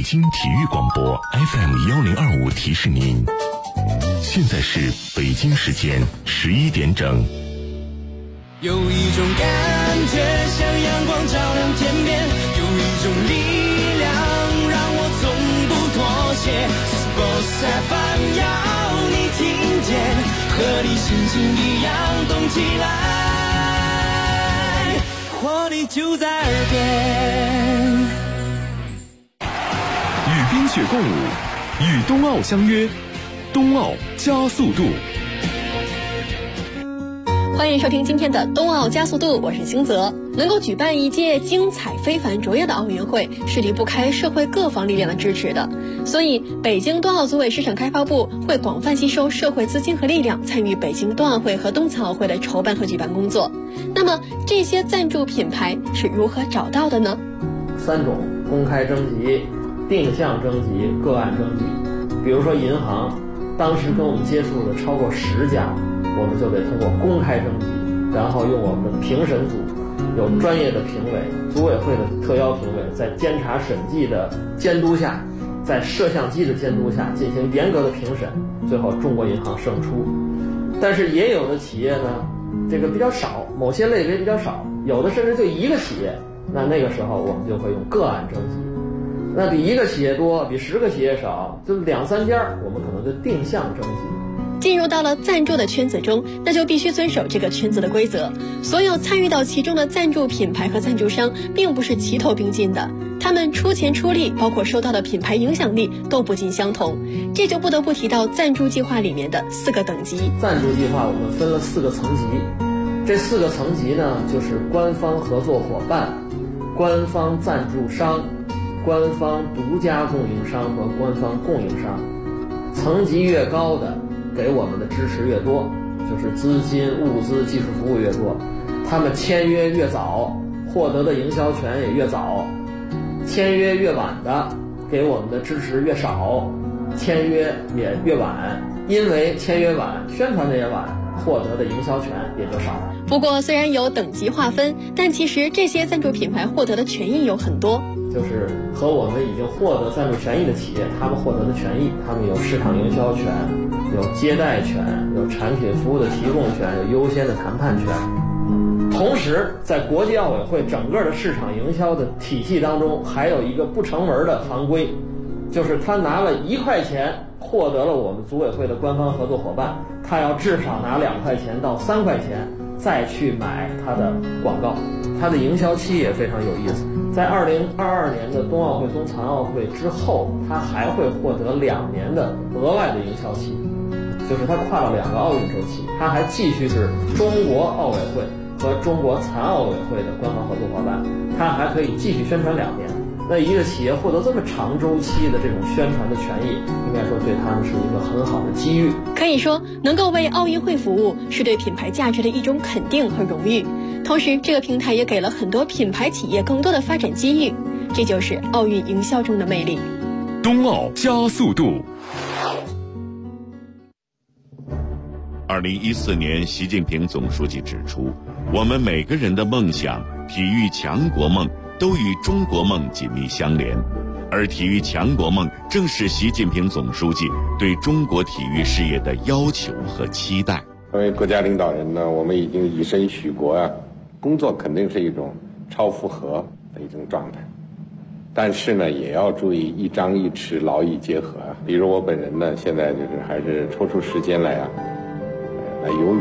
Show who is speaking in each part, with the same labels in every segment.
Speaker 1: 京体育广播 FM1025提示您，现在是北京时间11点整。
Speaker 2: 有一种感觉像阳光照亮天边，有一种力量让我从不妥协。Sports FM 要你听见，和你心情一样动起来，活力就在耳边。
Speaker 3: 与冰雪共舞，与冬奥相约，冬奥加速度。
Speaker 4: 欢迎收听今天的冬奥加速度，我是星泽。能够举办一届精彩非凡卓越的奥运会，是离不开社会各方力量的支持的。所以北京冬奥组委市场开发部会广泛吸收社会资金和力量，参与北京冬奥会和冬残奥会的筹办和举办工作。那么这些赞助品牌是如何找到的呢
Speaker 5: ？3种：公开征集、定向征集、个案征集。比如说银行当时跟我们接触的超过10家，我们就得通过公开征集，然后用我们的评审组，有专业的评委，组委会的特邀评委，在监察审计的监督下，在摄像机的监督下进行严格的评审，最后中国银行胜出。但是也有的企业呢，这个比较少，某些类别比较少，有的甚至就1个企业，那个时候我们就会用个案征集。那比1个企业多，比10个企业少，就2、3家，我们可能就定向征集。
Speaker 4: 进入到了赞助的圈子中，那就必须遵守这个圈子的规则。所有参与到其中的赞助品牌和赞助商并不是齐头并进的，他们出钱出力，包括收到的品牌影响力都不尽相同。这就不得不提到赞助计划里面的4个等级。
Speaker 5: 赞助计划我们分了4个层级，这4个层级呢，就是官方合作伙伴、官方赞助商、官方独家供应商和官方供应商。层级越高的，给我们的支持越多，就是资金、物资、技术服务越多，他们签约越早，获得的营销权也越早；签约越晚的，给我们的支持越少，签约也越晚。因为签约晚，宣传的也晚，获得的营销权也就少。
Speaker 4: 不过虽然有等级划分，但其实这些赞助品牌获得的权益有很多，
Speaker 5: 就是和我们已经获得赞助权益的企业，他们获得的权益，他们有市场营销权，有接待权，有产品服务的提供权，有优先的谈判权。同时在国际奥委会整个的市场营销的体系当中，还有一个不成文的行规，就是他拿了1块钱获得了我们组委会的官方合作伙伴，他要至少拿2块钱到3块钱再去买他的广告。他的营销期也非常有意思，在2022年的冬奥会、冬残奥会之后，他还会获得2年的额外的营销期，就是他跨了2个奥运周期，他还继续是中国奥委会和中国残奥委会的官方合作伙伴，他还可以继续宣传2年。那一个企业获得这么长周期的这种宣传的权益，应该说对他们是一个很好的机遇。
Speaker 4: 可以说能够为奥运会服务是对品牌价值的一种肯定和荣誉，同时这个平台也给了很多品牌企业更多的发展机遇，这就是奥运营销中的魅力。
Speaker 3: 冬奥加速度。
Speaker 6: 2014年，习近平总书记指出，我们每个人的梦想、体育强国梦都与中国梦紧密相连，而体育强国梦正是习近平总书记对中国体育事业的要求和期待。
Speaker 7: 作为国家领导人呢，我们已经以身许国啊，工作肯定是一种超负荷的一种状态，但是呢，也要注意一张一弛，劳逸结合啊。比如我本人呢，现在就是还是抽出时间来游泳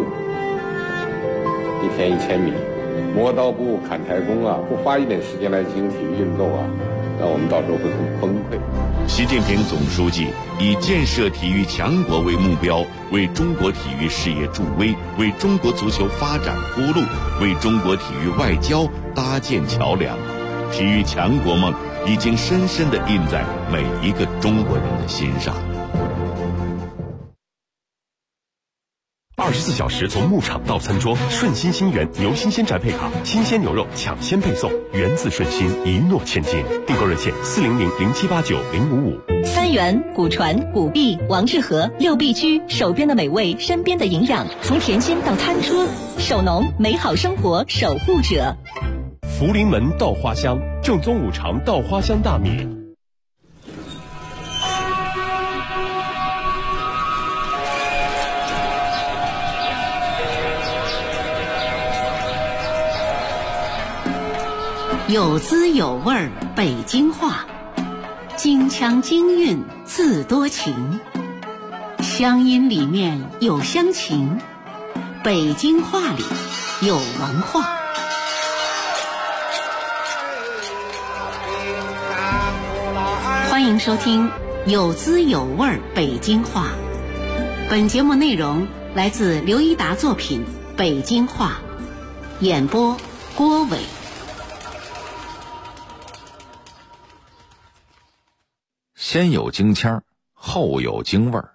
Speaker 7: ，1天1000米。磨刀不误砍柴工啊，不花一点时间来进行体育运动啊，那我们到时候会很崩溃。
Speaker 6: 习近平总书记以建设体育强国为目标，为中国体育事业助威，为中国足球发展铺路，为中国体育外交搭建桥梁。体育强国梦已经深深地印在每一个中国人的心上。
Speaker 3: 24小时从牧场到餐桌，顺心新源牛新鲜宅配卡，新鲜牛肉抢先配送，源自顺心，一诺千金。订购热线40007890555。
Speaker 8: 三元、古传、古币、王致和6必居，手边的美味，身边的营养，从甜心到餐桌，手农美好生活守护者。
Speaker 3: 福临门稻花香，正宗五常稻花香大米。
Speaker 9: 有滋有味儿北京话，京腔京韵字多情，乡音里面有乡情，北京话里有文化。欢迎收听有滋有味儿北京话。本节目内容来自刘一达作品《北京话》，演播郭伟。
Speaker 10: 先有京腔，后有京味儿。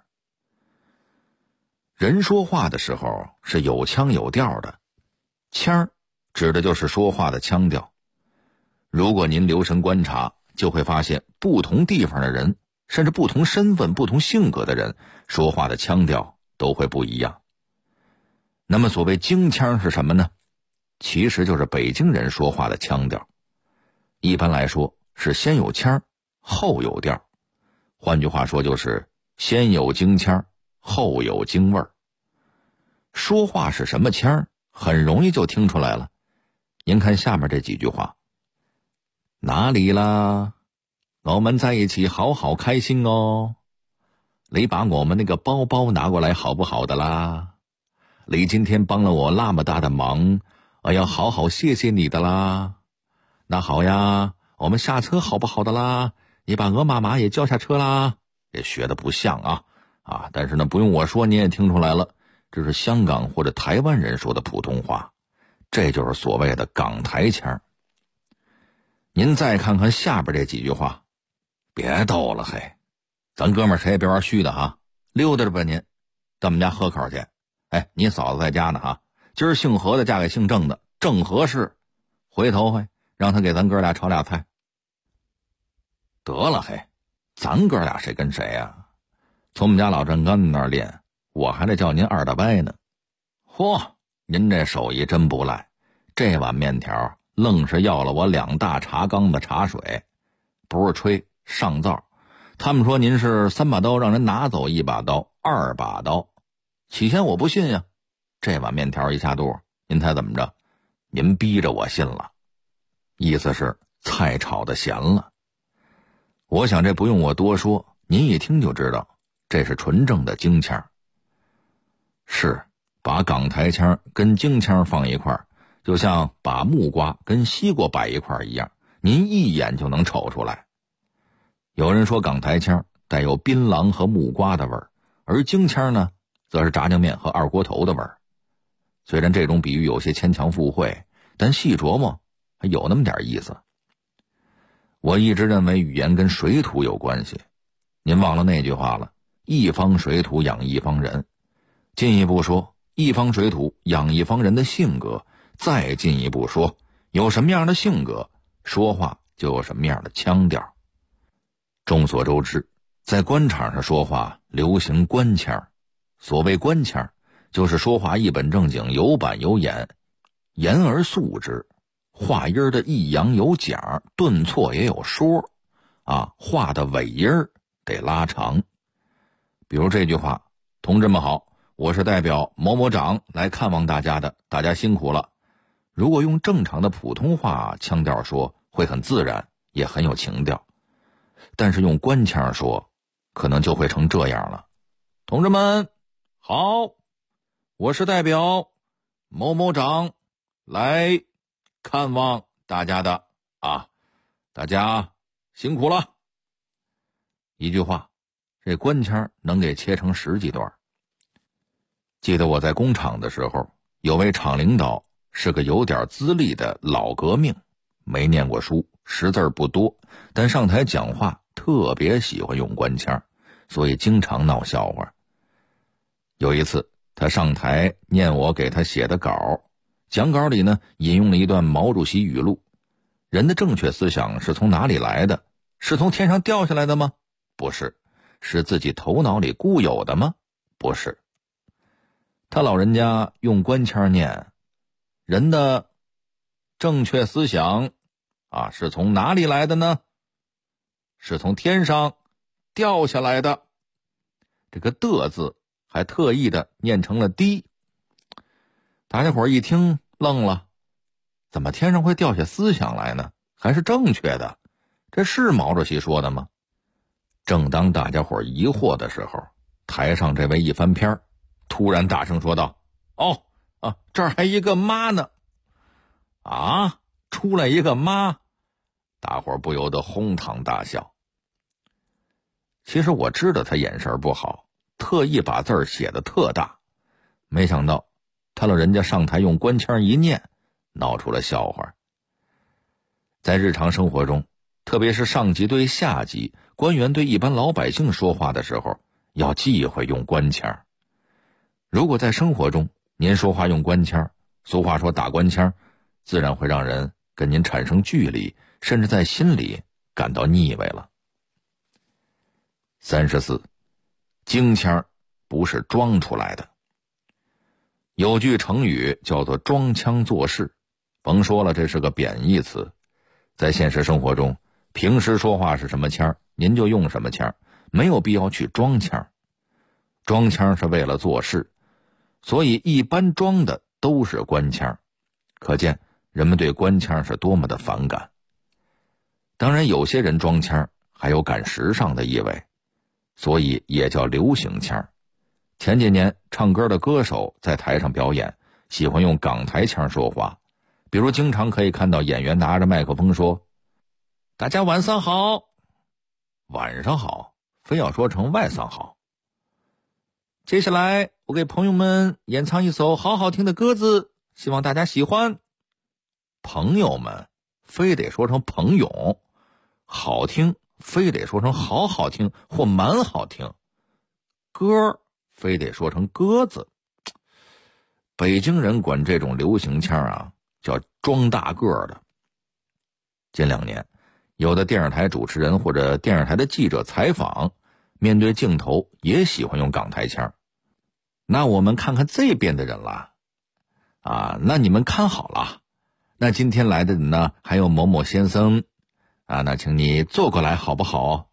Speaker 10: 人说话的时候是有腔有调的，腔指的就是说话的腔调。如果您留神观察，就会发现不同地方的人，甚至不同身份、不同性格的人，说话的腔调都会不一样。那么所谓京腔是什么呢？其实就是北京人说话的腔调。一般来说是先有腔，后有调。换句话说就是先有京腔，后有京味儿。说话是什么腔，很容易就听出来了。您看下面这几句话。哪里啦？我们在一起好好开心哦。你把我们那个包包拿过来好不好的啦？你今天帮了我那么大的忙，我要好好谢谢你的啦。那好呀，我们下车好不好的啦？你把鹅妈妈也叫下车啦。也学得不像啊，但是呢不用我说你也听出来了，这是香港或者台湾人说的普通话，这就是所谓的港台腔。您再看看下边这几句话。别逗了嘿，咱哥们儿谁也别玩虚的哈，溜达着吧您，到我们家喝口去。哎，你嫂子在家呢哈，今儿姓何的嫁给姓郑的，正合适。回头让他给咱哥俩炒俩菜。得了嘿，咱哥俩谁跟谁呀？从我们家老郑干那儿练，我还得叫您二大伯呢。嚯，您这手艺真不赖，这碗面条愣是要了我2大茶缸的茶水，不是吹，上灶。他们说您是3把刀让人拿走1把刀，2把刀。起先我不信呀，这碗面条一下肚，您猜怎么着？您逼着我信了，意思是菜炒的咸了。我想这不用我多说，您一听就知道，这是纯正的京腔。是，把港台腔跟京腔放一块儿，就像把木瓜跟西瓜摆一块儿一样，您一眼就能瞅出来。有人说港台腔带有槟榔和木瓜的味儿，而京腔呢，则是炸酱面和二锅头的味儿。虽然这种比喻有些牵强附会，但细琢磨还有那么点意思。我一直认为语言跟水土有关系，您忘了那句话了，一方水土养一方人。进一步说，一方水土养一方人的性格，再进一步说，有什么样的性格，说话就有什么样的腔调。众所周知，在官场上说话流行官腔。所谓官腔，就是说话一本正经，有板有眼，言而肃之，话音的抑扬有讲，顿挫也有说话的尾音得拉长。比如这句话，同志们好，我是代表某某长来看望大家的，大家辛苦了。如果用正常的普通话腔调说，会很自然，也很有情调。但是用官腔说，可能就会成这样了。同志们好，我是代表某某长来看望大家的大家辛苦了。一句话，这官腔能给切成10几段。记得我在工厂的时候，有位厂领导是个有点资历的老革命，没念过书，识字不多，但上台讲话特别喜欢用官腔，所以经常闹笑话。有一次他上台念我给他写的稿，讲稿里呢引用了一段毛主席语录，人的正确思想是从哪里来的？是从天上掉下来的吗？不是。是自己头脑里固有的吗？不是。他老人家用官腔念，人的正确思想是从哪里来的呢？是从天上掉下来的。这个的字还特意的念成了的。大家伙一听愣了，怎么天上会掉下思想来呢？ 还是正确的？这是毛主席说的吗？正当大家伙疑惑的时候，台上这位一翻篇，突然大声说道：这儿还一个妈呢！啊，出来一个妈！大伙不由得哄堂大笑。其实我知道他眼神不好，特意把字儿写得特大，没想到他老人家上台用官腔一念，闹出了笑话。在日常生活中，特别是上级对下级，官员对一般老百姓说话的时候，要忌讳用官腔。如果在生活中您说话用官腔，俗话说打官腔，自然会让人跟您产生距离，甚至在心里感到腻味了。34，京腔不是装出来的。有句成语叫做装腔作势，甭说了，这是个贬义词。在现实生活中，平时说话是什么腔，您就用什么腔，没有必要去装腔。装腔是为了做事，所以一般装的都是官腔，可见人们对官腔是多么的反感。当然有些人装腔还有赶时尚的意味，所以也叫流行腔。前几年唱歌的歌手在台上表演，喜欢用港台腔说话，比如经常可以看到演员拿着麦克风说：大家晚上好。晚上好非要说成晚上好。接下来我给朋友们演唱一首好好听的歌子，希望大家喜欢。朋友们非得说成朋友，好听非得说成好好听或蛮好听，歌非得说成鸽子。北京人管这种流行腔叫装大个的。近2年，有的电视台主持人或者电视台的记者采访，面对镜头也喜欢用港台腔。那我们看看这边的人了那你们看好了，那今天来的人呢，还有某某先生那请你坐过来好不好？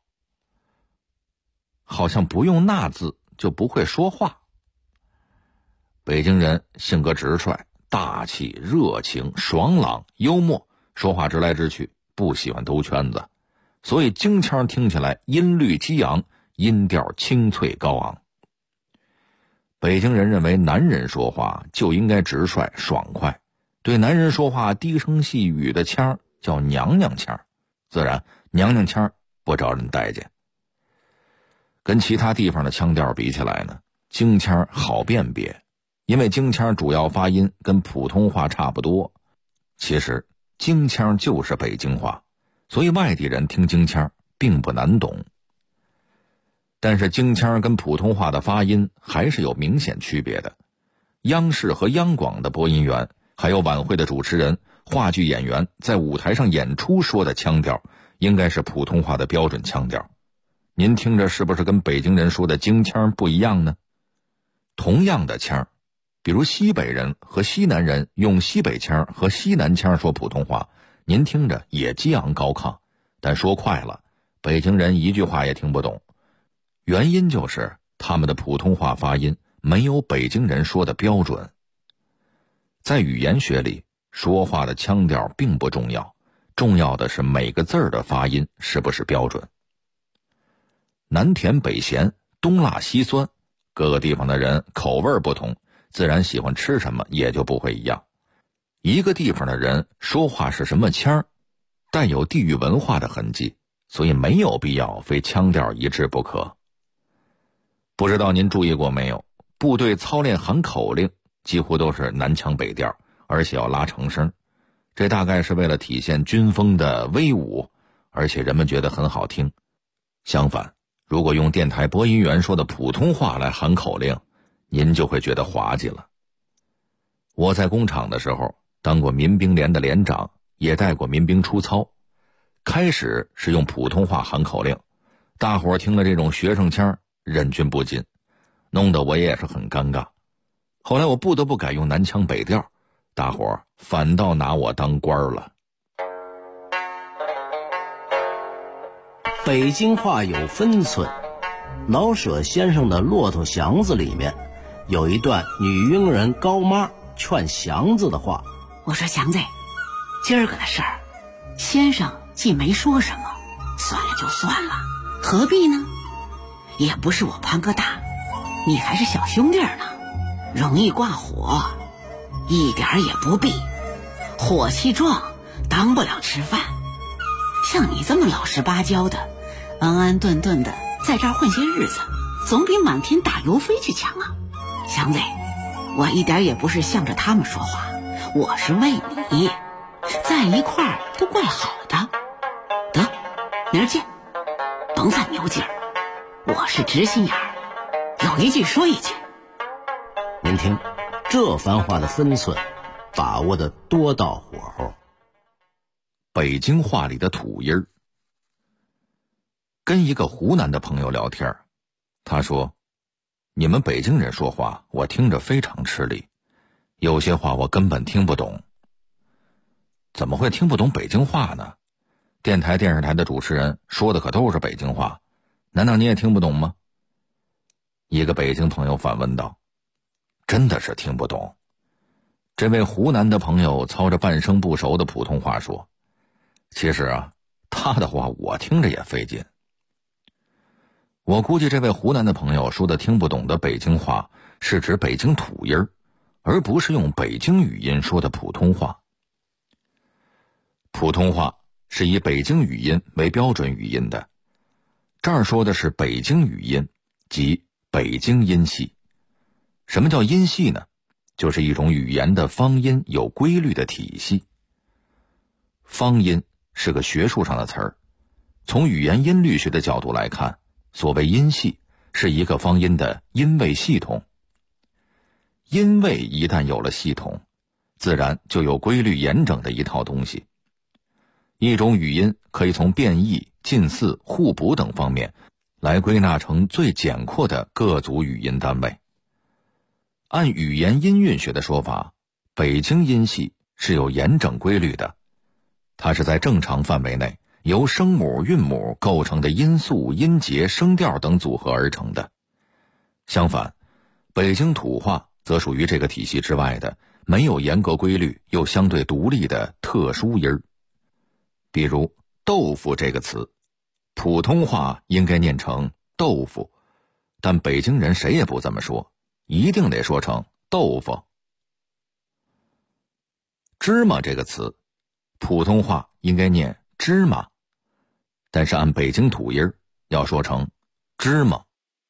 Speaker 10: 好像不用那字就不会说话。北京人性格直率，大气热情爽朗幽默，说话直来直去，不喜欢兜圈子，所以京腔听起来音律激昂，音调清脆高昂。北京人认为男人说话就应该直率爽快，对男人说话低声细语的腔叫娘娘腔，自然娘娘腔不招人待见。跟其他地方的腔调比起来呢，京腔好辨别，因为京腔主要发音跟普通话差不多。其实京腔就是北京话，所以外地人听京腔并不难懂。但是京腔跟普通话的发音还是有明显区别的。央视和央广的播音员，还有晚会的主持人、话剧演员在舞台上演出说的腔调，应该是普通话的标准腔调。您听着是不是跟北京人说的京腔不一样呢？同样的腔，比如西北人和西南人用西北腔和西南腔说普通话，您听着也激昂高亢，但说快了，北京人一句话也听不懂。原因就是他们的普通话发音没有北京人说的标准。在语言学里，说话的腔调并不重要，重要的是每个字儿的发音是不是标准。南甜北咸，东辣西酸，各个地方的人口味不同，自然喜欢吃什么也就不会一样。一个地方的人说话是什么腔，带有地域文化的痕迹，所以没有必要非腔调一致不可。不知道您注意过没有，部队操练喊口令几乎都是南腔北调，而且要拉长声，这大概是为了体现军风的威武，而且人们觉得很好听。相反，如果用电台播音员说的普通话来喊口令，您就会觉得滑稽了。我在工厂的时候当过民兵连的连长，也带过民兵出操，开始是用普通话喊口令，大伙儿听了这种学生腔忍俊不禁，弄得我也是很尴尬。后来我不得不改用南腔北调，大伙儿反倒拿我当官了。
Speaker 11: 北京话有分寸，老舍先生的《骆驼祥子》里面有一段女佣人高妈劝祥子的话：
Speaker 9: 我说祥子，今儿个的事儿先生既没说什么，算了就算了，何必呢？也不是我潘哥大，你还是小兄弟呢，容易挂火，一点也不必。火气壮，当不了吃饭。像你这么老实巴交的，安安顿顿的在这儿混些日子，总比满天打油飞去强啊！祥子，我一点也不是向着他们说话，我是为你，在一块儿都怪好的。得，明儿见，甭再牛劲儿，我是直心眼儿，有一句说一句。
Speaker 11: 您听，这番话的分寸把握的多到火候。
Speaker 10: 北京话里的土音儿。跟一个湖南的朋友聊天，他说：“你们北京人说话，我听着非常吃力，有些话我根本听不懂。”怎么会听不懂北京话呢？电台、电视台的主持人说的可都是北京话，难道你也听不懂吗？一个北京朋友反问道：“真的是听不懂。”这位湖南的朋友操着半生不熟的普通话说：“其实啊，他的话我听着也费劲。”我估计这位湖南的朋友说的听不懂的北京话是指北京土音儿，而不是用北京语音说的普通话。普通话是以北京语音为标准语音的，这儿说的是北京语音，即北京音系。什么叫音系呢？就是一种语言的方音有规律的体系。方音是个学术上的词儿，从语言音律学的角度来看，所谓音系是一个方音的音位系统。音位一旦有了系统，自然就有规律严整的一套东西。一种语音可以从变异、近似、互补等方面来归纳成最简括的各组语音单位。按语言音韵学的说法，北京音系是有严整规律的，它是在正常范围内由声母、韵母构成的音素、音节、声调等组合而成的。相反，北京土话则属于这个体系之外的没有严格规律又相对独立的特殊音儿。比如豆腐这个词，普通话应该念成豆腐，但北京人谁也不这么说，一定得说成豆腐。芝麻这个词，普通话应该念芝麻，但是按北京土音要说成芝麻。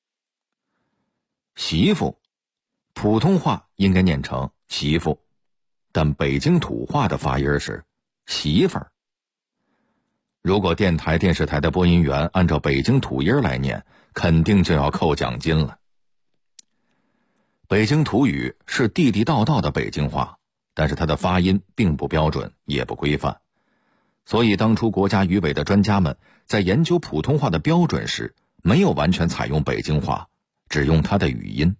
Speaker 10: 媳妇，普通话应该念成媳妇，但北京土话的发音是媳妇儿。如果电台、电视台的播音员按照北京土音来念，肯定就要扣奖金了。北京土语是地地道道的北京话，但是它的发音并不标准，也不规范。所以当初国家语委的专家们在研究普通话的标准时，没有完全采用北京话，只用它的语音。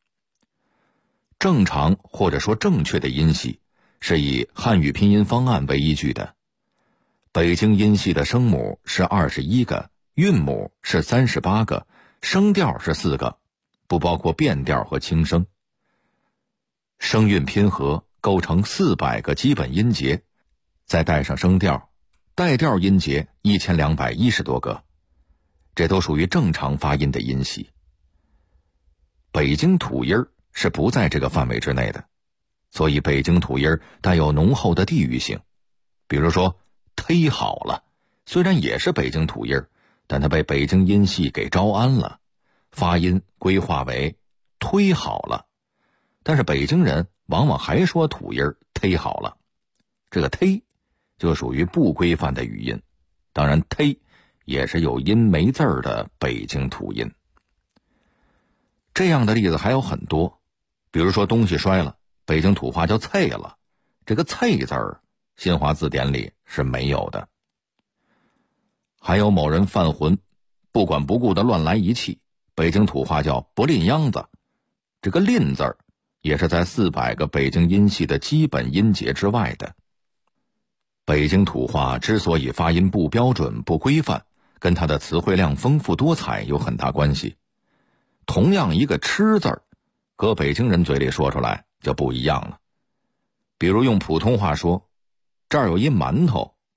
Speaker 10: 正常或者说正确的音系是以汉语拼音方案为依据的。北京音系的声母是21个，韵母是38个，声调是4个，不包括变调和轻声。声韵拼合构成400个基本音节，再带上声调，带调音节1210多个，这都属于正常发音的音系。北京土音是不在这个范围之内的，所以北京土音带有浓厚的地域性。比如说忒好了，虽然也是北京土音，但它被北京音系给招安了，发音规划为忒好了，但是北京人往往还说土音忒好了，这个忒就属于不规范的语音，当然忒也是有音没字儿的北京土音。这样的例子还有很多，比如说东西摔了，北京土话叫啐了，这个啐字儿新华字典里是没有的。还有某人犯浑，不管不顾的乱来一气，北京土话叫不吝秧子，这个吝字儿也是在400个北京音系的基本音节之外的。北京土话之所以发音不标准不规范，跟它的词汇量丰富多彩有很大关系。同样一个吃字儿，搁北京人嘴里说出来就不一样了。比如用普通话说，这儿有一馒头，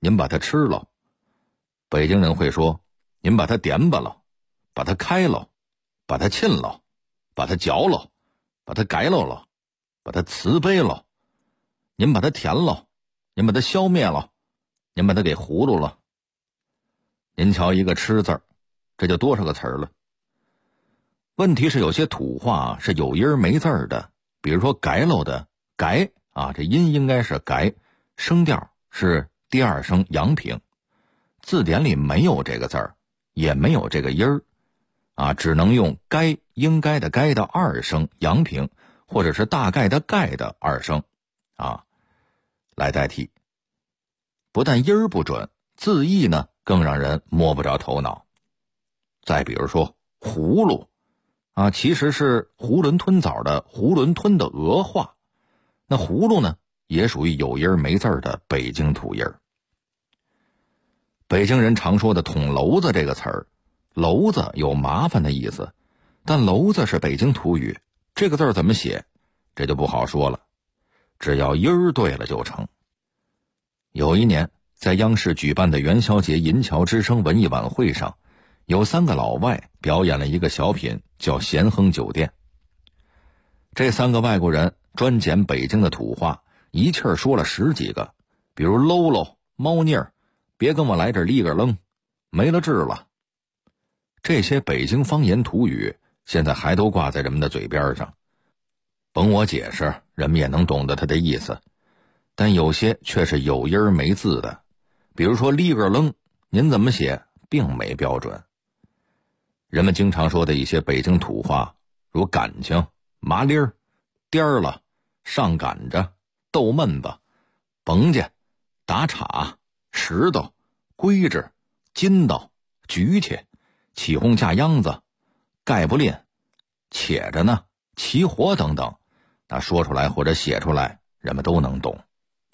Speaker 10: 您把它吃了。北京人会说，您把它点吧了，把它开了，把它沁了，把它嚼了，把它改了，把它慈悲了，您把它填了，您把它消灭了，您把它给葫芦了。您瞧一个吃字儿，这就多少个词儿了。问题是有些土话是有音没字儿的，比如说改喽的改啊，这音应该是改，声调是第二声阳平，字典里没有这个字儿，也没有这个音儿啊，只能用该应该的该的二声阳平，或者是大概的概的二声啊来代替。不但音儿不准，字义呢更让人摸不着头脑。再比如说葫芦啊，其实是囫囵吞枣的囫囵吞的俄话，那葫芦呢也属于有音没字的北京土音儿。北京人常说的捅娄子这个词儿，娄子有麻烦的意思，但娄子是北京土语，这个字怎么写这就不好说了，只要音儿对了就成。有一年在央视举办的元宵节银桥之声文艺晚会上，有3个老外表演了一个小品叫咸亨酒店。这3个外国人专捡北京的土话，一气儿说了10几个，比如喽喽、猫腻儿、别跟我来这立个愣、没了治了。这些北京方言土语现在还都挂在人们的嘴边上，甭我解释，人们也能懂得它的意思，但有些却是有音没字的，比如说立个愣，您怎么写并没标准。人们经常说的一些北京土话，如感情、麻利儿、颠儿了、上赶着、逗闷子、甭家、打岔、石头、规制、筋道、举起、起哄架秧子、盖不吝、且着呢、起火等等，那说出来或者写出来人们都能懂。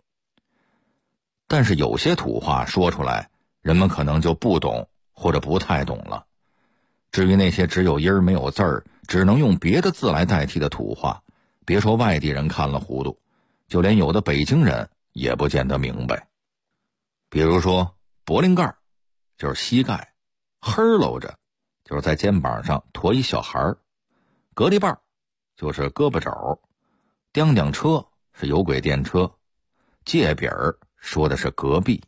Speaker 10: 但是有些土话说出来人们可能就不懂或者不太懂了。至于那些只有音儿没有字儿，只能用别的字来代替的土话，别说外地人看了糊涂，就连有的北京人也不见得明白。比如说脖领盖就是膝盖，呵喽着就是在肩膀上驮一小孩儿，隔离棒就是胳膊肘，叮叮车是有轨电车，界饼儿说的是隔壁。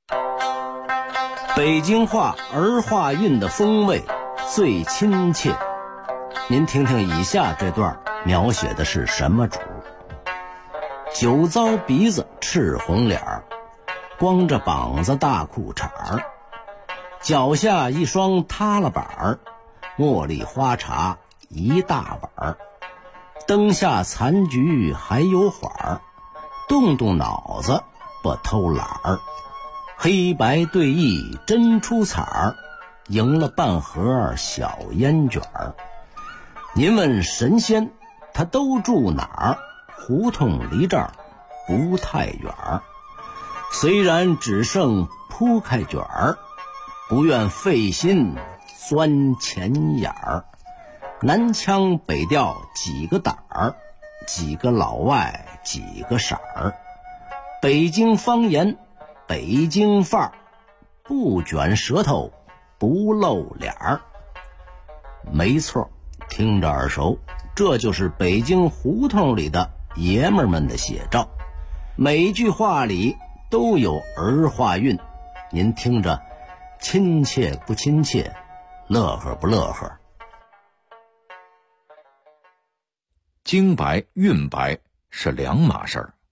Speaker 11: 北京话儿化韵的风味最亲切，您听听以下这段描写的是什么主？酒糟鼻子赤红脸儿，光着膀子大裤衩儿，脚下一双塌了板儿，茉莉花茶一大碗儿，灯下残局还有缓儿，动动脑子不偷懒儿，黑白对弈真出彩儿，赢了半盒小烟卷儿。您问神仙他都住哪儿？胡同离这儿不太远儿，虽然只剩铺开卷儿，不愿费心钻钱眼儿。南腔北调几个胆儿，几个老外几个色儿，北京方言北京范儿，不卷舌头不露脸儿。没错，听着耳熟，这就是北京胡同里的爷们儿们的写照。每句话里都有儿化韵，您听着亲切不亲切，乐呵不乐呵？
Speaker 10: 京白韵白是两码事儿。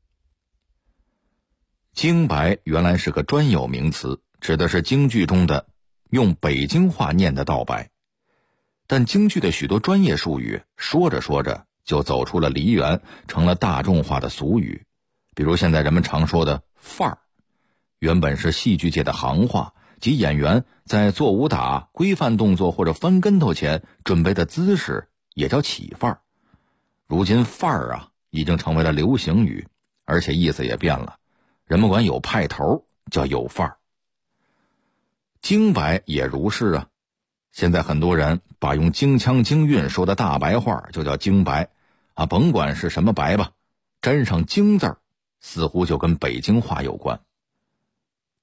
Speaker 10: 京白原来是个专有名词，指的是京剧中的用北京话念的道白，但京剧的许多专业术语说着说着就走出了梨园，成了大众化的俗语。比如现在人们常说的范儿，原本是戏剧界的行话，即演员在做武打、规范动作或者翻跟头前准备的姿势，也叫起范儿。如今范儿啊已经成为了流行语，而且意思也变了，人们管有派头叫有范儿。京白也如是啊，现在很多人把用京腔京韵说的大白话就叫京白啊，甭管是什么白吧，沾上京字儿似乎就跟北京话有关。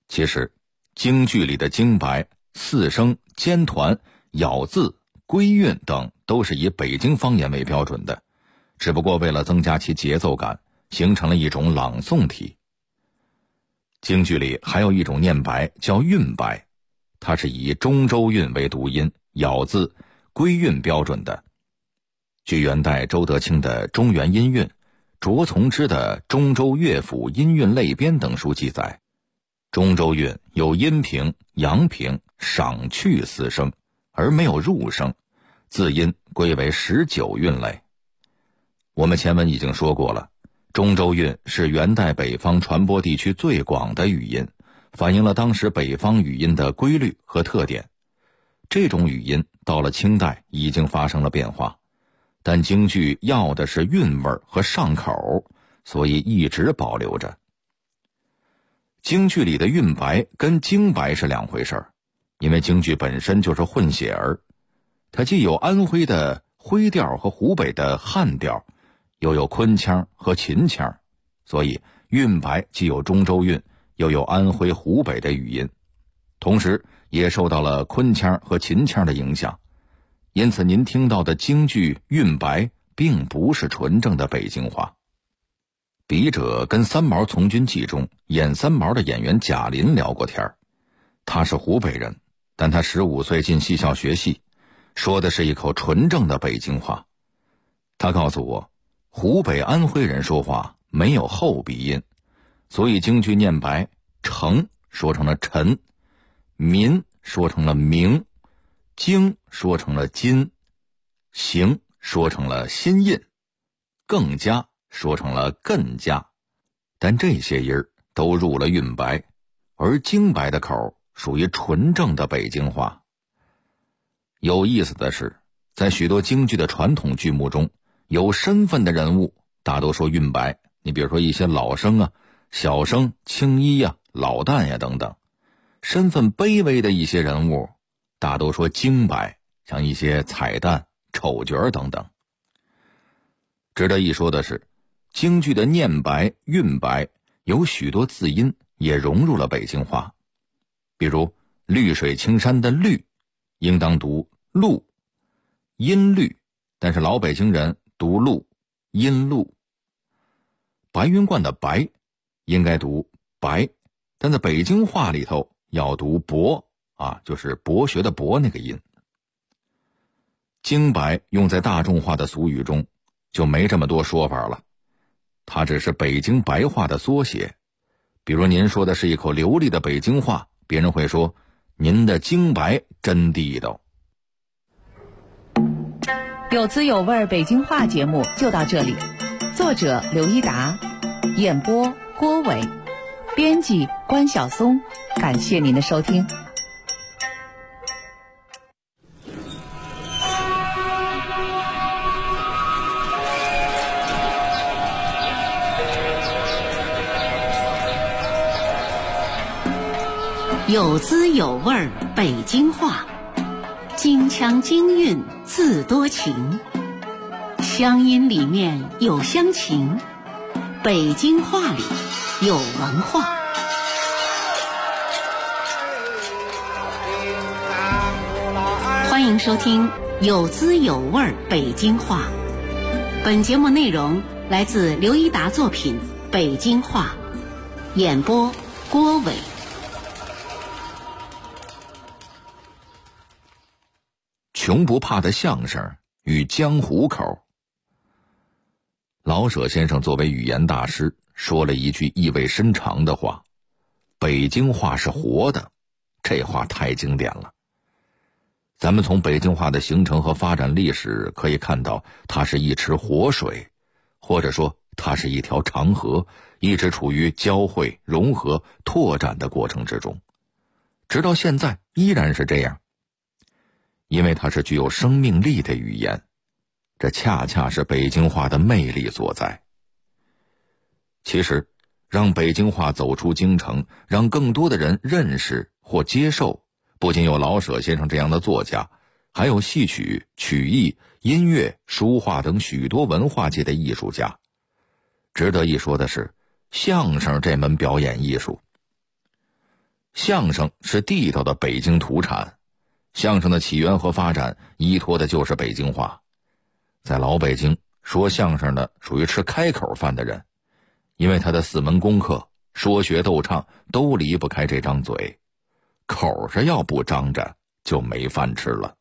Speaker 10: 其实京剧里的京白、四声、尖团、咬字、归韵等都是以北京方言为标准的，只不过为了增加其节奏感，形成了一种朗诵体。京剧里还有一种念白叫韵白，它是以中州韵为读音，咬字、归韵标准的。据元代周德清的《中原音韵》、卓从之的《中州乐府音韵类编》等书记载，中州韵有阴平、阳平、赏去四声，而没有入声，字音归为19韵类。我们前文已经说过了，中州韵是元代北方传播地区最广的语音，反映了当时北方语音的规律和特点。这种语音到了清代已经发生了变化，但京剧要的是韵味和上口，所以一直保留着。京剧里的韵白跟京白是两回事儿，因为京剧本身就是混血儿，它既有安徽的徽调和湖北的汉调，又有昆腔和秦腔，所以韵白既有中州韵，又有安徽湖北的语音，同时也受到了昆腔和秦腔的影响。因此您听到的京剧韵白并不是纯正的北京话。笔者跟《三毛从军记》中演三毛的演员贾林聊过天，他是湖北人，但他15岁进戏校学戏，说的是一口纯正的北京话。他告诉我，湖北安徽人说话没有后鼻音，所以京剧念白，诚说成了陈，民说成了明，京说成了金，行说成了新印，更加说成了更加，但这些音儿都入了韵白，而京白的口属于纯正的北京话。有意思的是，在许多京剧的传统剧目中，有身份的人物大多说韵白，你比如说一些老生啊、小生、青衣啊、老旦呀等等。身份卑微的一些人物大多说京白，像一些彩旦、丑角等等。值得一说的是，京剧的念白、韵白有许多字音也融入了北京话，比如绿水青山的绿应当读陆，音律，但是老北京人读路，音路。白云观的白应该读白，但在北京话里头要读博啊，就是博学的博那个音。京白用在大众化的俗语中就没这么多说法了，它只是北京白话的缩写。比如您说的是一口流利的北京话，别人会说您的京白真地道。
Speaker 12: 有滋有味北京话节目就到这里，作者刘一达，演播郭伟，编辑关晓松，感谢您的收听。
Speaker 9: 有滋有味北京话，京腔京韵字多情，乡音里面有乡情，北京话里有文化。欢迎收听有滋有味北京话。本节目内容来自刘一达作品《北京话》，演播郭伟。
Speaker 10: 穷不怕的相声与江湖口。老舍先生作为语言大师，说了一句意味深长的话：北京话是活的。这话太经典了。咱们从北京话的形成和发展历史可以看到，它是一池活水，或者说它是一条长河，一直处于交汇、融合、拓展的过程之中，直到现在依然是这样。因为它是具有生命力的语言，这恰恰是北京话的魅力所在。其实，让北京话走出京城，让更多的人认识或接受，不仅有老舍先生这样的作家，还有戏曲、曲艺、音乐、书画等许多文化界的艺术家。值得一说的是，相声这门表演艺术。 相声是地道的北京土产，相声的起源和发展依托的就是北京话。在老北京，说相声的属于吃开口饭的人，因为他的4门功课说学逗唱都离不开这张嘴，口上要不张着就没饭吃了。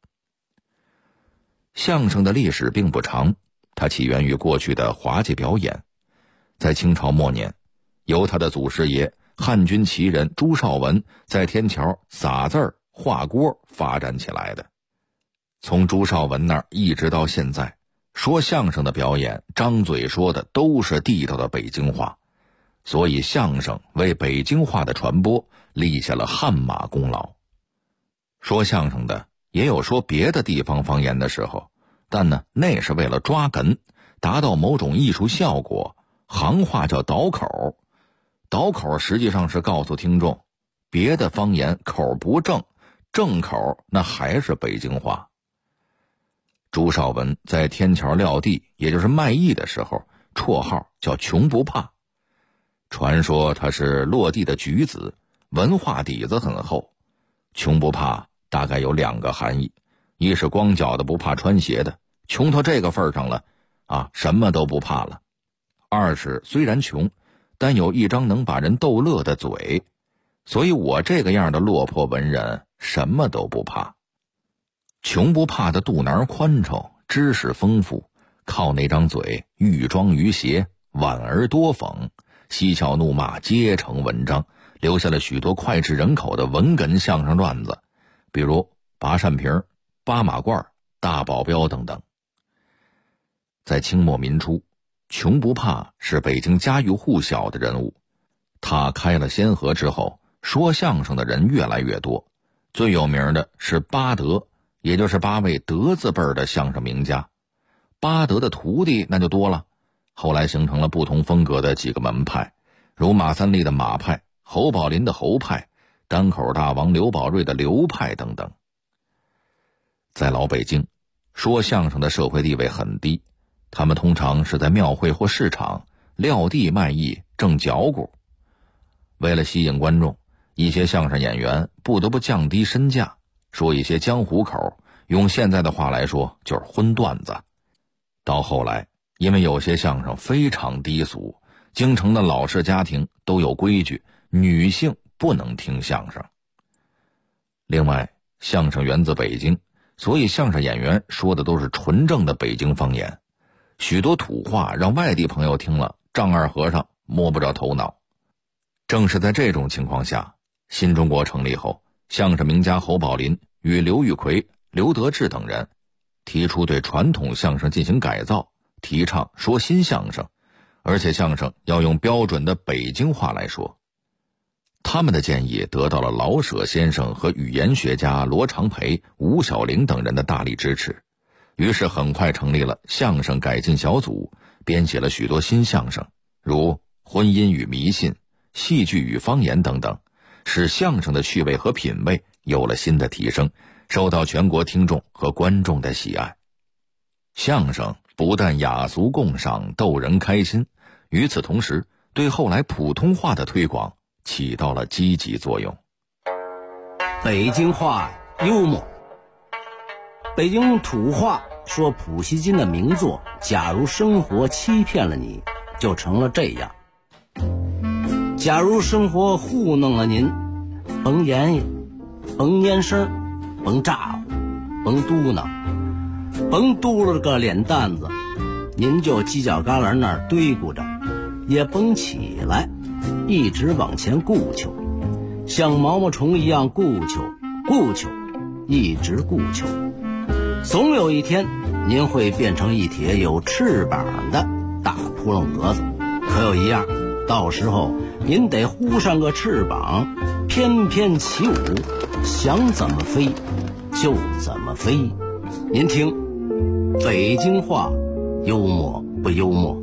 Speaker 10: 相声的历史并不长，它起源于过去的滑稽表演，在清朝末年，由他的祖师爷汉军旗人朱绍文在天桥撒字儿画锅发展起来的。从朱绍文那儿一直到现在，说相声的表演张嘴说的都是地道的北京话，所以相声为北京话的传播立下了汗马功劳。说相声的也有说别的地方方言的时候，但呢，那是为了抓哏，达到某种艺术效果，行话叫倒口。倒口实际上是告诉听众，别的方言口不正，正口那还是北京话。朱绍文在天桥撂地，也就是卖艺的时候，绰号叫穷不怕。传说他是落地的举子，文化底子很厚。穷不怕大概有2个含义，一是光脚的不怕穿鞋的，穷到这个份上了什么都不怕了；二是虽然穷，但有一张能把人逗乐的嘴，所以我这个样的落魄文人什么都不怕。穷不怕的肚腩宽敞，知识丰富，靠那张嘴寓庄于谐，婉而多讽，嬉笑怒骂皆成文章，留下了许多脍炙人口的文哏相声段子，比如拔扇瓶、八马褂、大保镖等等。在清末民初，穷不怕是北京家喻户晓的人物，他开了先河之后，说相声的人越来越多，最有名的是八德，也就是8位德字辈的相声名家。八德的徒弟那就多了，后来形成了不同风格的几个门派，如马三立的马派、侯宝林的侯派、单口大王刘宝瑞的刘派等等。在老北京，说相声的社会地位很低，他们通常是在庙会或市场撂地卖艺挣脚骨。为了吸引观众，一些相声演员不得不降低身价，说一些江湖口，用现在的话来说就是荤段子。到后来，因为有些相声非常低俗，京城的老式家庭都有规矩，女性不能听相声。另外，相声源自北京，所以相声演员说的都是纯正的北京方言，许多土话让外地朋友听了丈二和尚摸不着头脑。正是在这种情况下，新中国成立后，相声名家侯宝林与刘玉奎、刘德志等人提出对传统相声进行改造，提倡说新相声，而且相声要用标准的北京话来说。他们的建议得到了老舍先生和语言学家罗长培、吴小玲等人的大力支持，于是很快成立了相声改进小组，编写了许多新相声，如婚姻与迷信、戏剧与方言等等，使相声的趣味和品味有了新的提升，受到全国听众和观众的喜爱。相声不但雅俗共赏，逗人开心，与此同时，对后来普通话的推广起到了积极作用。
Speaker 11: 北京话幽默，北京土话说普希金的名作《假如生活欺骗了你》就成了这样。假如生活糊弄了您，甭言语，甭蔫声，甭咋呼，甭嘟囔，甭嘟了个脸蛋子，您就犄角旮旯那儿堆咕着，也甭起来，一直往前顾求，像毛毛虫一样顾求，一直顾求，总有一天您会变成一帖有翅膀的大扑棱蛾子。可有一样，到时候您得呼上个翅膀，翩翩起舞，想怎么飞就怎么飞。您听，北京话幽默不幽默？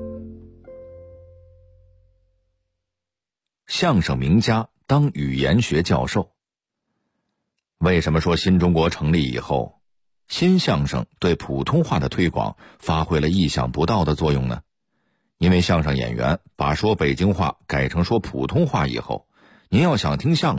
Speaker 10: 相声名家当语言学教授。为什么说新中国成立以后，新相声对普通话的推广发挥了意想不到的作用呢？因为相声演员把说北京话改成说普通话以后，您要想听相声，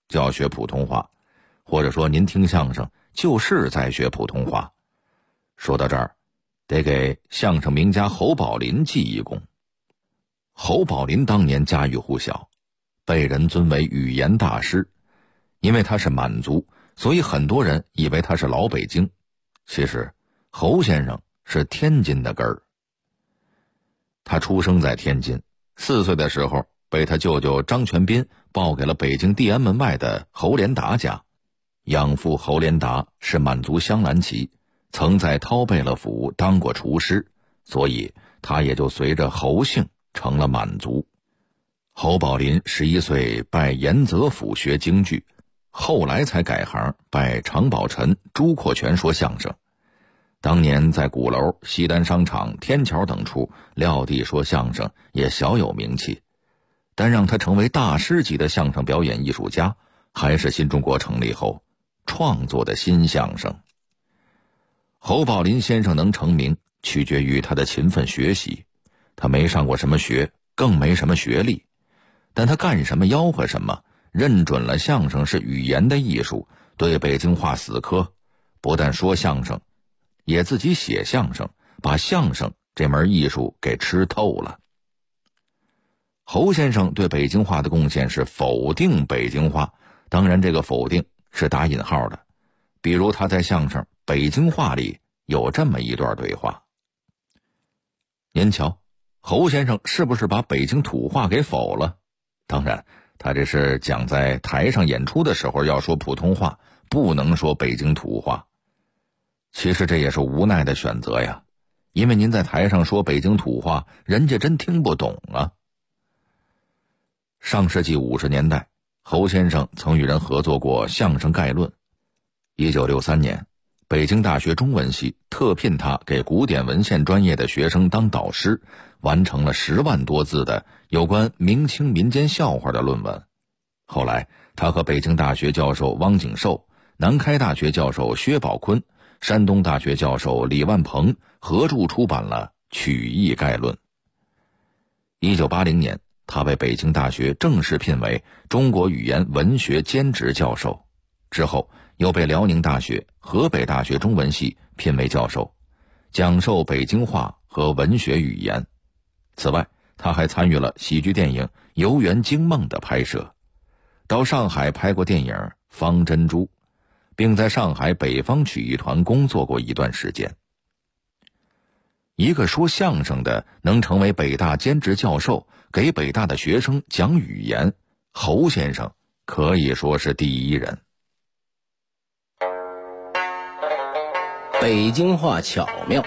Speaker 10: 就要学普通话，或者说您听相声就是在学普通话。说到这儿，得给相声名家侯宝林记一功。侯宝林当年家喻户晓，被人尊为语言大师，因为他是满族，所以很多人以为他是老北京。其实侯先生是天津的根儿。他出生在天津，4岁的时候被他舅舅张全斌抱给了北京地安门外的侯连达家。养父侯连达是满族镶蓝旗，曾在饕贝勒府当过厨师，所以他也就随着侯姓成了满族。侯宝林11岁拜严泽府学京剧，后来才改行拜常宝臣、朱阔全说相声。当年在鼓楼、西单商场、天桥等处撂地说相声也小有名气，但让他成为大师级的相声表演艺术家，还是新中国成立后创作的新相声。侯宝林先生能成名，取决于他的勤奋学习。他没上过什么学，更没什么学历，但他干什么吆喝什么，认准了相声是语言的艺术，对北京话死磕，不但说相声，也自己写相声，把相声这门艺术给吃透了。侯先生对北京话的贡献是否定北京话，当然这个否定是打引号的。比如他在相声《北京话》里有这么一段对话：您瞧，侯先生是不是把北京土话给否了？当然，他这是讲在台上演出的时候要说普通话，不能说北京土话。其实这也是无奈的选择呀，因为您在台上说北京土话，人家真听不懂啊。上世纪50年代，侯先生曾与人合作过《相声概论》。1963年，北京大学中文系特聘他给古典文献专业的学生当导师，完成了10万多字的有关明清民间笑话的论文。后来，他和北京大学教授汪景寿、南开大学教授薛宝坤、山东大学教授李万鹏合著出版了《曲艺概论》。1980年，他被北京大学正式聘为中国语言文学兼职教授，之后又被辽宁大学、河北大学中文系聘为教授，讲授北京话和文学语言。此外，他还参与了喜剧电影《游园惊梦》的拍摄，到上海拍过电影《方珍珠》，并在上海北方曲艺团工作过一段时间。一个说相声的能成为北大兼职教授，给北大的学生讲语言，侯先生可以说是第一人。
Speaker 11: 北京话巧妙。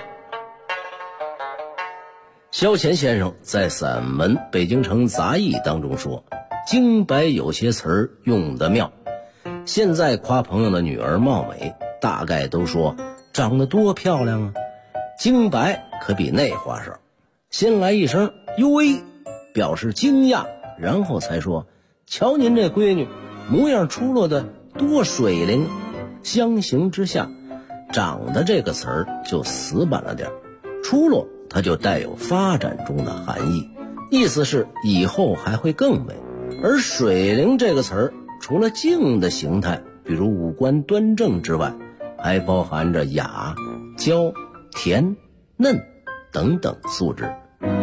Speaker 11: 萧乾先生在散文《北京城杂艺》当中说，京白有些词儿用得妙。现在夸朋友的女儿貌美，大概都说长得多漂亮啊。京白可比那话少，先来一声哟喂，表示惊讶，然后才说瞧您这闺女模样出落的多水灵。相形之下，长得这个词儿就死板了点，出落它就带有发展中的含义，意思是以后还会更美。而水灵这个词儿除了静的形态，比如五官端正之外，还包含着雅、娇、甜、嫩等等素质。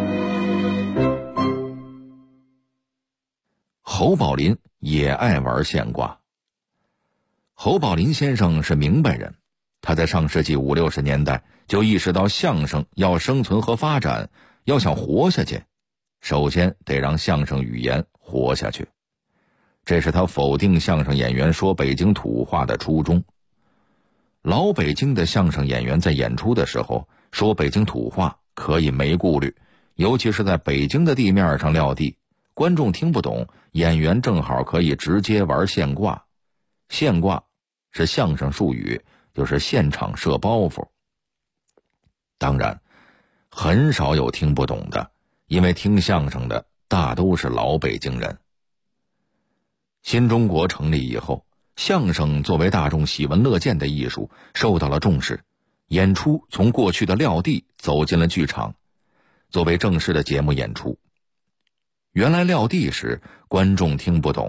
Speaker 10: 侯宝林也爱玩现卦。侯宝林先生是明白人，他在上世纪50、60年代就意识到相声要生存和发展，要想活下去，首先得让相声语言活下去。这是他否定相声演员说北京土话的初衷。老北京的相声演员在演出的时候说北京土话可以没顾虑，尤其是在北京的地面上撂地，观众听不懂，演员正好可以直接玩现卦。现卦是相声术语，就是现场设包袱。当然很少有听不懂的，因为听相声的大都是老北京人。新中国成立以后，相声作为大众喜闻乐见的艺术受到了重视，演出从过去的撂地走进了剧场，作为正式的节目演出。原来撂地时观众听不懂，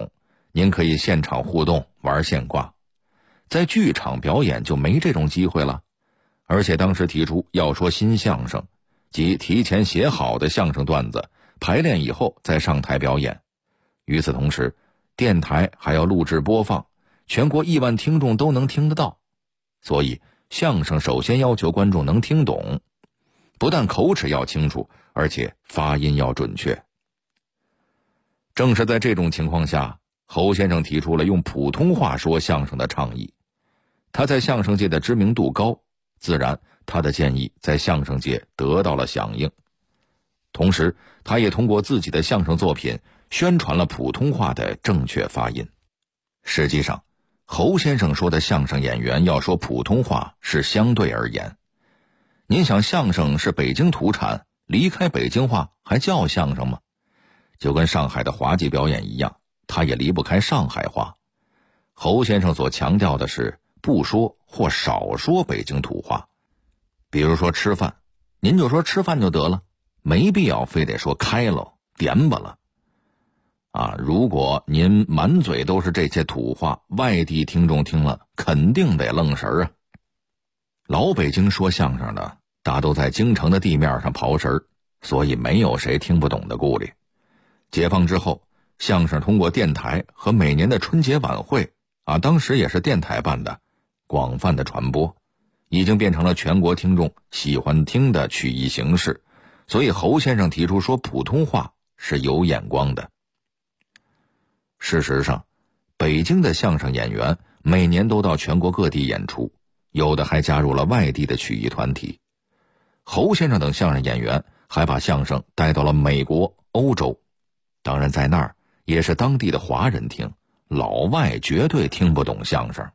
Speaker 10: 您可以现场互动玩现挂，在剧场表演就没这种机会了。而且当时提出要说新相声，即提前写好的相声段子，排练以后再上台表演。与此同时，电台还要录制播放，全国亿万听众都能听得到。所以相声首先要求观众能听懂，不但口齿要清楚，而且发音要准确。正是在这种情况下，侯先生提出了用普通话说相声的倡议。他在相声界的知名度高，自然他的建议在相声界得到了响应。同时他也通过自己的相声作品宣传了普通话的正确发音。实际上侯先生说的相声演员要说普通话是相对而言。您想，相声是北京土产，离开北京话还叫相声吗？就跟上海的滑稽表演一样，他也离不开上海话。侯先生所强调的是不说或少说北京土话。比如说吃饭，您就说吃饭就得了，没必要非得说开了点吧了。如果您满嘴都是这些土话，外地听众听了肯定得愣神儿啊。老北京说相声的大都在京城的地面上刨食儿，所以没有谁听不懂的顾虑。解放之后，相声通过电台和每年的春节晚会当时也是电台办的，广泛的传播，已经变成了全国听众喜欢听的曲艺形式。所以侯先生提出说普通话是有眼光的。事实上，北京的相声演员每年都到全国各地演出，有的还加入了外地的曲艺团体。侯先生等相声演员还把相声带到了美国、欧洲，当然在那儿也是当地的华人听，老外绝对听不懂相声。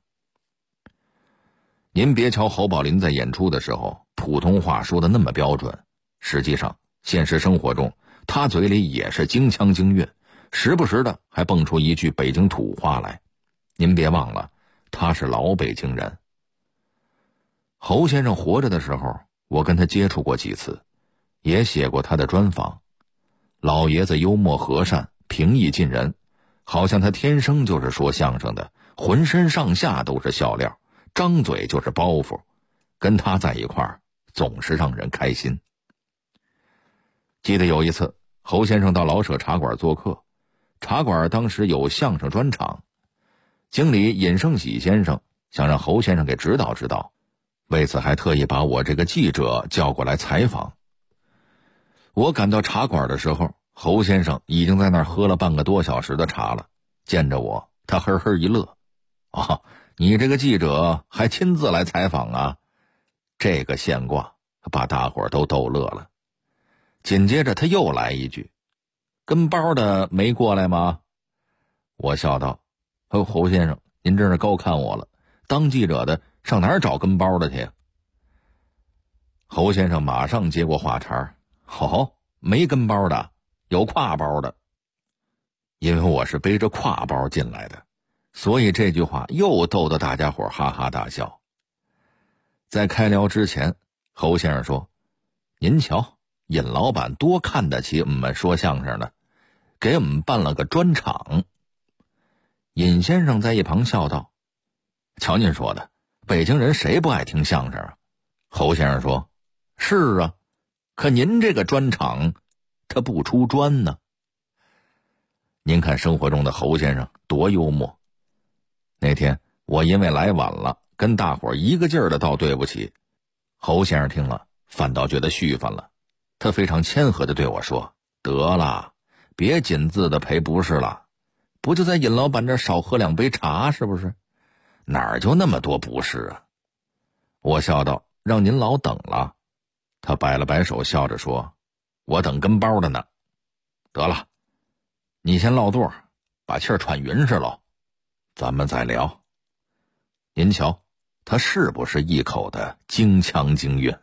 Speaker 10: 您别瞧侯宝林在演出的时候普通话说的那么标准，实际上现实生活中他嘴里也是京腔京韵，时不时的还蹦出一句北京土话来。您别忘了，他是老北京人。侯先生活着的时候，我跟他接触过几次，也写过他的专访。老爷子幽默和善，平易近人，好像他天生就是说相声的，浑身上下都是笑料，张嘴就是包袱，跟他在一块儿总是让人开心。记得有一次，侯先生到老舍茶馆做客，茶馆当时有相声专场，经理尹胜喜先生想让侯先生给指导指导，为此还特意把我这个记者叫过来采访。我赶到茶馆的时候，侯先生已经在那儿喝了半个多小时的茶了，见着我他呵呵一乐，你这个记者还亲自来采访啊？这个现挂把大伙儿都逗乐了。紧接着他又来一句，跟包的没过来吗？我笑道，侯先生您真是高看我了，当记者的上哪儿找跟包的去？侯先生马上接过话茬，没跟包的，有挎包的。因为我是背着挎包进来的，所以这句话又逗得大家伙哈哈大笑。在开聊之前，侯先生说，您瞧尹老板多看得起我们说相声的，给我们办了个专场。尹先生在一旁笑道，瞧您说的，北京人谁不爱听相声啊？侯先生说，是啊，可您这个专场他不出专呢。您看生活中的侯先生多幽默。那天我因为来晚了，跟大伙一个劲儿的道对不起。侯先生听了反倒觉得续烦了，他非常谦和的对我说，得了，别紧字的赔不是了，不就在尹老板这少喝2杯茶是不是？哪儿就那么多不是啊？我笑道，让您老等了。他摆了摆手笑着说，我等跟包的呢。得了，你先落座，把气儿喘匀实喽，咱们再聊。您瞧他是不是一口的京腔京韵？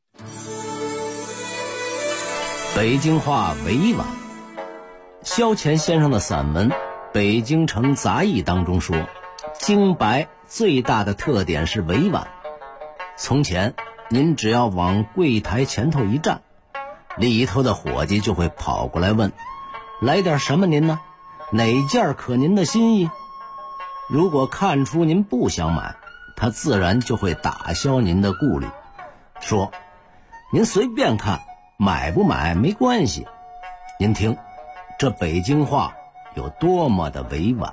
Speaker 11: 北京话委婉。萧乾先生的散文《北京城杂役》当中说，京白最大的特点是委婉。从前您只要往柜台前头一站，里头的伙计就会跑过来问，来点什么您呢？ 哪件可您的心意？如果看出您不想买，他自然就会打消您的顾虑，说您随便看，买不买没关系。您听，这北京话有多么的委婉。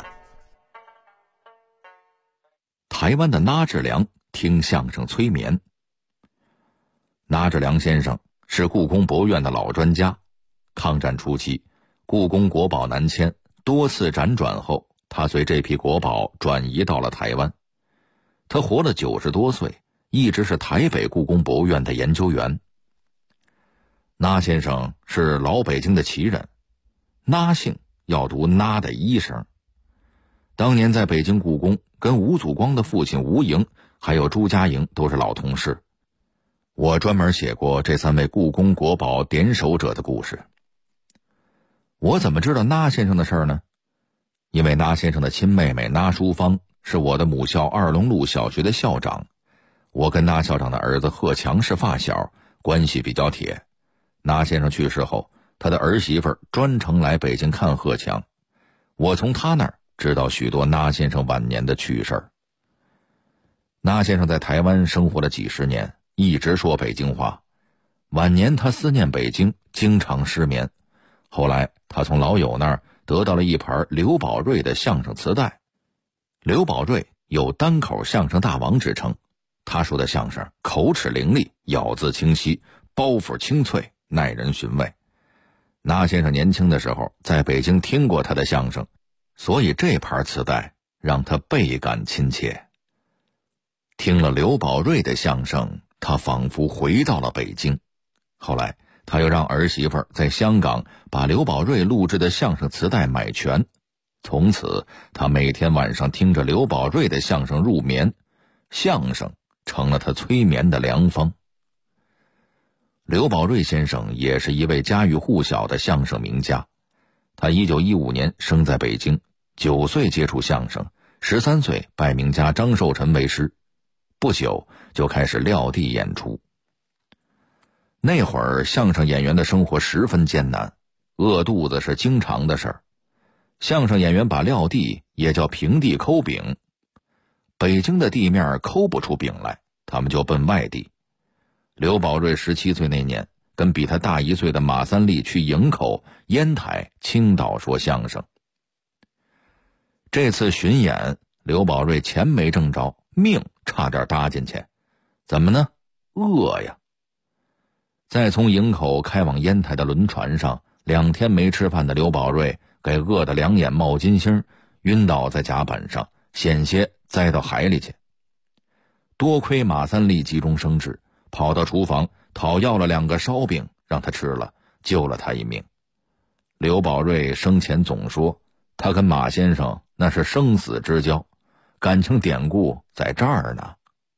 Speaker 10: 台湾的那志良听相声催眠。那志良先生是故宫博物院的老专家，抗战初期故宫国宝南迁，多次辗转后，他随这批国宝转移到了台湾。他活了90多岁，一直是台北故宫博物院的研究员。那先生是老北京的奇人，那姓要读那的一声。当年在北京故宫跟吴祖光的父亲吴莹还有朱家营都是老同事，我专门写过这3位故宫国宝点手者的故事。我怎么知道那先生的事呢？因为那先生的亲妹妹那淑芳是我的母校二龙路小学的校长，我跟那校长的儿子贺强是发小，关系比较铁。那先生去世后，他的儿媳妇专程来北京看贺强，我从他那儿知道许多那先生晚年的趣事儿。那先生在台湾生活了几十年，一直说北京话。晚年他思念北京，经常失眠。后来他从老友那儿得到了一盘刘宝瑞的相声磁带。刘宝瑞有单口相声大王之称，他说的相声口齿伶俐，咬字清晰，包袱清脆，耐人寻味。那先生年轻的时候在北京听过他的相声，所以这盘磁带让他倍感亲切。听了刘宝瑞的相声，他仿佛回到了北京。后来他又让儿媳妇在香港把刘宝瑞录制的相声磁带买全，从此他每天晚上听着刘宝瑞的相声入眠，相声成了他催眠的良方。刘宝瑞先生也是一位家喻户晓的相声名家。他1915年生在北京，9岁接触相声，13岁拜名家张寿臣为师，不久就开始撂地演出。那会儿相声演员的生活十分艰难，饿肚子是经常的事儿。相声演员把撂地也叫平地抠饼，北京的地面抠不出饼来，他们就奔外地。刘宝瑞17岁那年，跟比他大1岁的马三立去营口、烟台、青岛说相声。这次巡演，刘宝瑞钱没挣着，命差点搭进去。怎么呢？饿呀！在从营口开往烟台的轮船上，2天没吃饭的刘宝瑞给饿得两眼冒金星，晕倒在甲板上，险些栽到海里去。多亏马三立急中生智，跑到厨房讨要了2个烧饼让他吃了，救了他一命。刘宝瑞生前总说，他跟马先生那是生死之交，感情典故在这儿呢。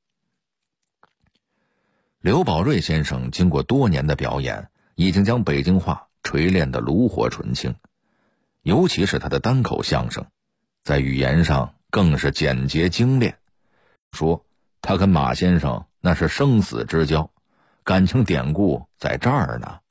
Speaker 10: 刘宝瑞先生经过多年的表演，已经将北京话锤炼得炉火纯青，尤其是他的单口相声，在语言上更是简洁精炼。说他跟马先生那是生死之交，感情典故在这儿呢。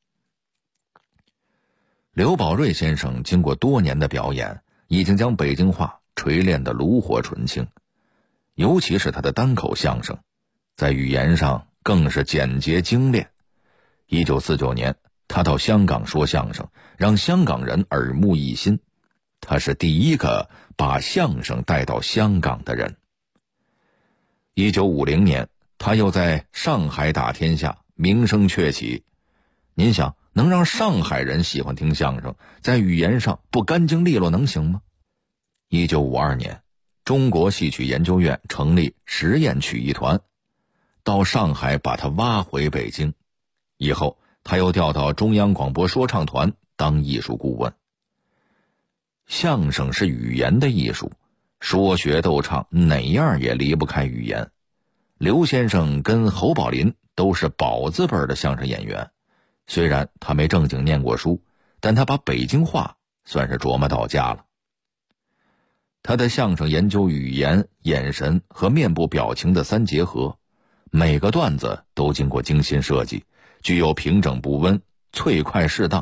Speaker 10: 刘宝瑞先生经过多年的表演，已经将北京话锤炼得炉火纯青，尤其是他的单口相声，在语言上更是简洁精炼。1949年，他到香港说相声，让香港人耳目一新。他是第一个把相声带到香港的人。1950年，他又在上海打天下，名声鹊起。您想，能让上海人喜欢听相声，在语言上不干净利落能行吗？1952年，中国戏曲研究院成立实验曲艺团，到上海把他挖回北京。以后他又调到中央广播说唱团当艺术顾问。相声是语言的艺术，说学逗唱哪样也离不开语言。刘先生跟侯宝林都是宝字辈的相声演员，虽然他没正经念过书，但他把北京话算是琢磨到家了。他的相声研究语言、眼神和面部表情的3结合，每个段子都经过精心设计，具有平整不温、脆快适当、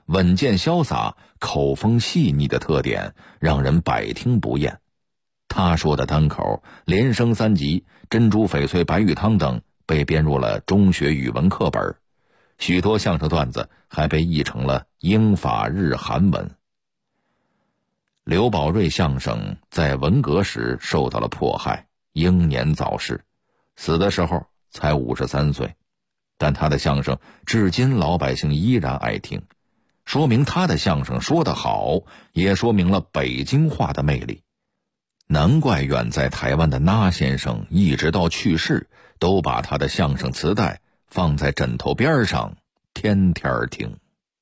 Speaker 10: 稳健潇洒、口风细腻的特点让人百听不厌。他说的单口、连升3级、珍珠翡翠白玉汤等被编入了中学语文课本，许多相声段子还被译成了英法日韩文。刘宝瑞相声在文革时受到了迫害，英年早逝，死的时候才53岁，但他的相声至今老百姓依然爱听，说明他的相声说得好，也说明了北京话的魅力。难怪远在台湾的那先生一直到去世都把他的相声磁带放在枕头边上，天天听。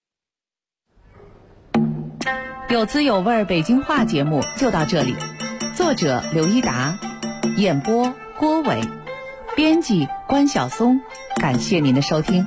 Speaker 12: 有滋有味北京话节目就到这里，作者刘一达，演播郭伟，编辑关晓松，感谢您的收听。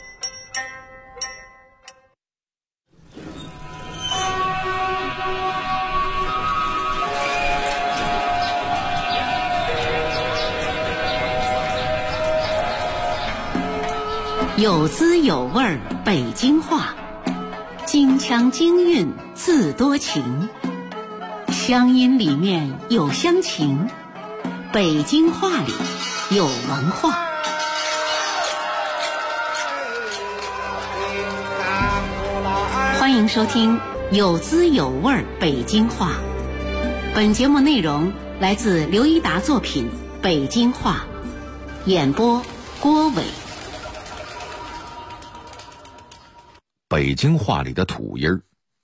Speaker 9: 有滋有味北京话，京腔京韵字多情，乡音里面有乡情，北京话里有文化。欢迎收听有滋有味北京话。本节目内容来自刘一达作品《北京话》，演播郭伟。
Speaker 10: 北京话里的土音儿。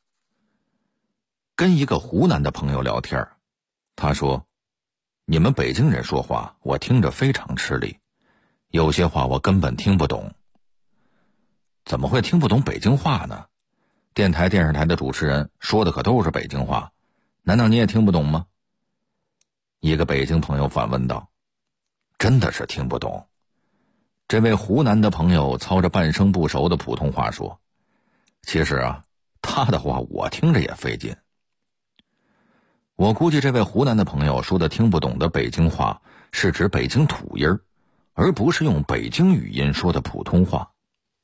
Speaker 10: 跟一个湖南的朋友聊天，他说：“你们北京人说话，我听着非常吃力，有些话我根本听不懂。”怎么会听不懂北京话呢？电台、电视台的主持人说的可都是北京话，难道你也听不懂吗？一个北京朋友反问道：“真的是听不懂。”这位湖南的朋友操着半生不熟的普通话说：“其实啊，他的话我听着也费劲。”我估计这位湖南的朋友说的听不懂的北京话是指北京土音儿，而不是用北京语音说的普通话。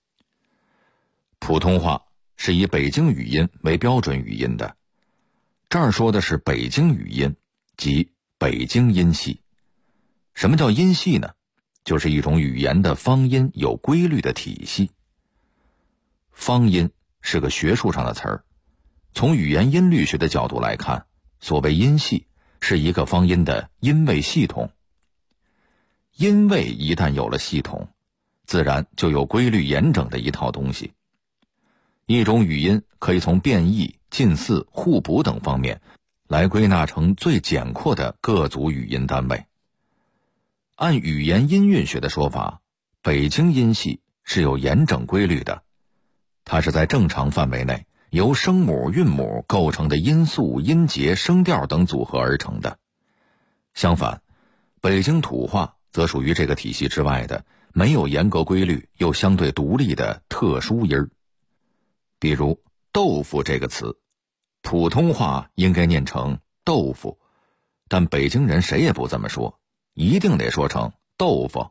Speaker 10: 普通话是以北京语音为标准语音的，这儿说的是北京语音，即北京音系。什么叫音系呢？就是一种语言的方音有规律的体系。方音是个学术上的词儿，从语言音律学的角度来看，所谓音系是一个方音的音位系统。音位一旦有了系统，自然就有规律严整的一套东西。一种语音可以从变异、近似、互补等方面来归纳成最简括的各组语音单位。按语言音韵学的说法，北京音系是有严整规律的，它是在正常范围内由声母、韵母构成的音素、音节、声调等组合而成的。相反，北京土话则属于这个体系之外的没有严格规律又相对独立的特殊音儿。比如豆腐这个词，普通话应该念成豆腐，但北京人谁也不这么说，一定得说成豆腐。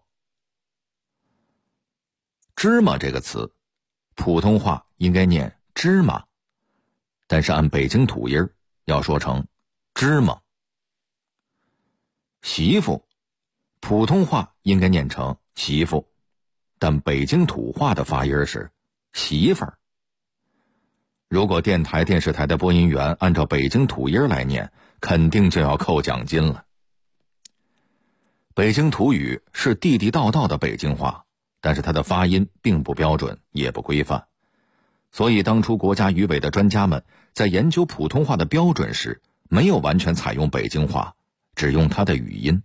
Speaker 10: 芝麻这个词，普通话应该念芝麻，但是按北京土音要说成芝麻。媳妇，普通话应该念成媳妇，但北京土话的发音是媳妇儿。如果电台、电视台的播音员按照北京土音来念，肯定就要扣奖金了。北京土语是地地道道的北京话，但是它的发音并不标准，也不规范。所以当初国家语委的专家们在研究普通话的标准时，没有完全采用北京话，只用它的语音。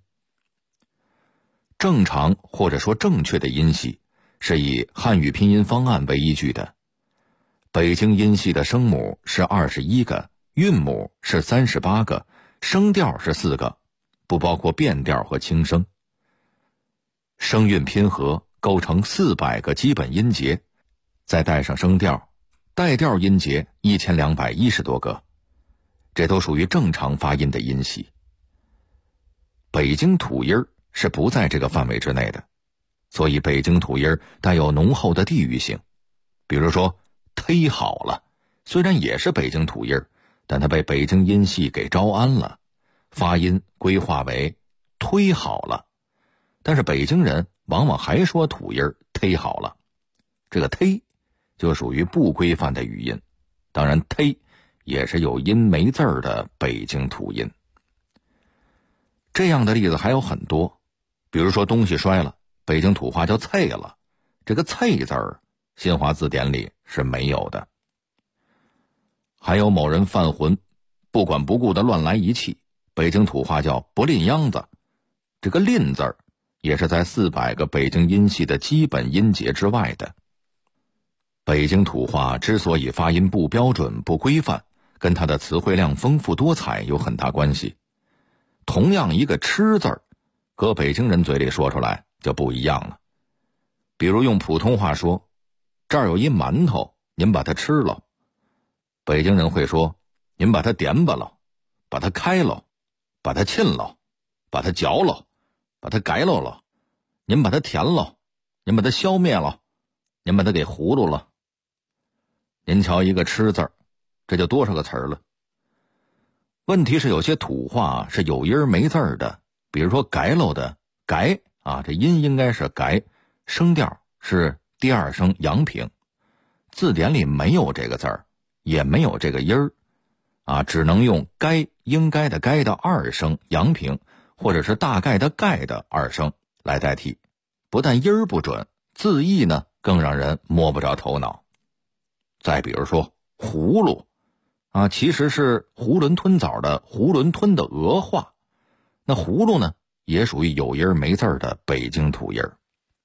Speaker 10: 正常或者说正确的音系是以汉语拼音方案为依据的。北京音系的声母是21个，韵母是38个，声调是4个，不包括变调和轻声。声韵拼合构成400个基本音节，再带上声调，带调音节1210多个，这都属于正常发音的音系。北京土音是不在这个范围之内的，所以北京土音带有浓厚的地域性。比如说忒好了，虽然也是北京土音，但它被北京音系给招安了，发音规划为忒好了。但是北京人往往还说土音忒好了，这个忒就属于不规范的语音，当然忒也是有音没字儿的北京土音。这样的例子还有很多，比如说东西摔了，北京土话叫脆了，这个脆字儿新华字典里是没有的。还有某人犯浑，不管不顾的乱来一气，北京土话叫不吝秧子，这个吝字儿也是在400个北京音系的基本音节之外的。北京土话之所以发音不标准不规范，跟它的词汇量丰富多彩有很大关系。同样一个吃字儿，搁北京人嘴里说出来就不一样了。比如用普通话说，这儿有一馒头，您把它吃了。北京人会说，您把它点吧了，把它开了，把它沁了，把它嚼了，把它改了，您把它填了，您把它消灭了，您把它给糊涂了。您瞧一个吃字儿，这就多少个词儿了。问题是有些土话是有音没字儿的，比如说改喽的改啊，这音应该是改，声调是第二声阳平，字典里没有这个字儿，也没有这个音儿啊，只能用该应该的该的二声阳平，或者是大概的概的二声来代替。不但音儿不准，字义呢更让人摸不着头脑。再比如说葫芦啊，其实是囫囵吞枣的囫囵吞的俄话，那葫芦呢也属于有音没字的北京土音。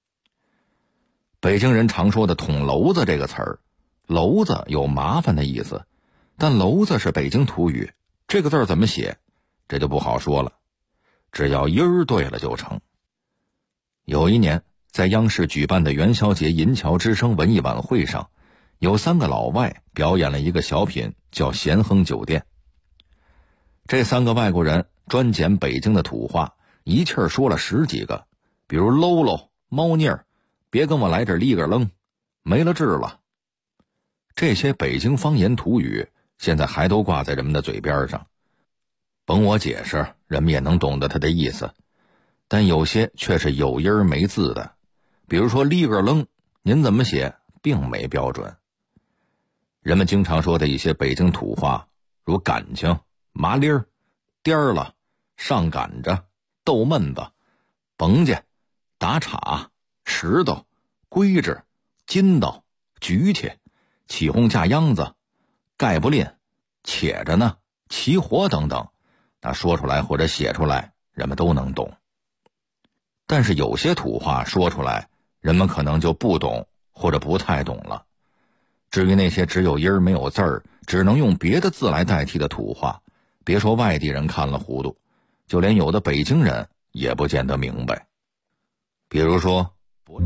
Speaker 10: 北京人常说的捅娄子这个词儿，娄子有麻烦的意思，但娄子是北京土语，这个字怎么写这就不好说了，只要音儿对了就成。有一年在央视举办的元宵节银桥之声文艺晚会上，有3个老外表演了一个小品叫咸亨酒店。这3个外国人专捡北京的土话，一气儿说了10几个，比如喽喽、猫腻儿、别跟我来这立个愣、没了治了。这些北京方言土语现在还都挂在人们的嘴边上，甭我解释，人们也能懂得它的意思，但有些却是有音没字的，比如说立个愣，您怎么写并没标准。人们经常说的一些北京土话，如感情、麻利儿、颠儿了、上赶着、逗闷子、甭家、打岔、石头、规制、筋道、举起、起哄架秧子、盖不吝、且着呢、起火等等，那说出来或者写出来人们都能懂。但是有些土话说出来人们可能就不懂或者不太懂了。至于那些只有音没有字儿，只能用别的字来代替的土话，别说外地人看了糊涂，就连有的北京人也不见得明白。比如说
Speaker 13: 壮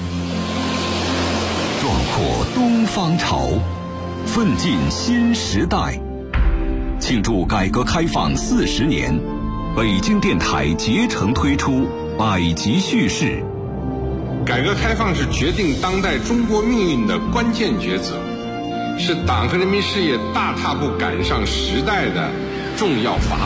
Speaker 13: 阔东方潮，奋进新时代，庆祝改革开放40年，北京电台竭诚推出百集叙事。
Speaker 7: 改革开放是决定当代中国命运的关键抉择，是党和人民事业大踏步赶上时代的重要法宝。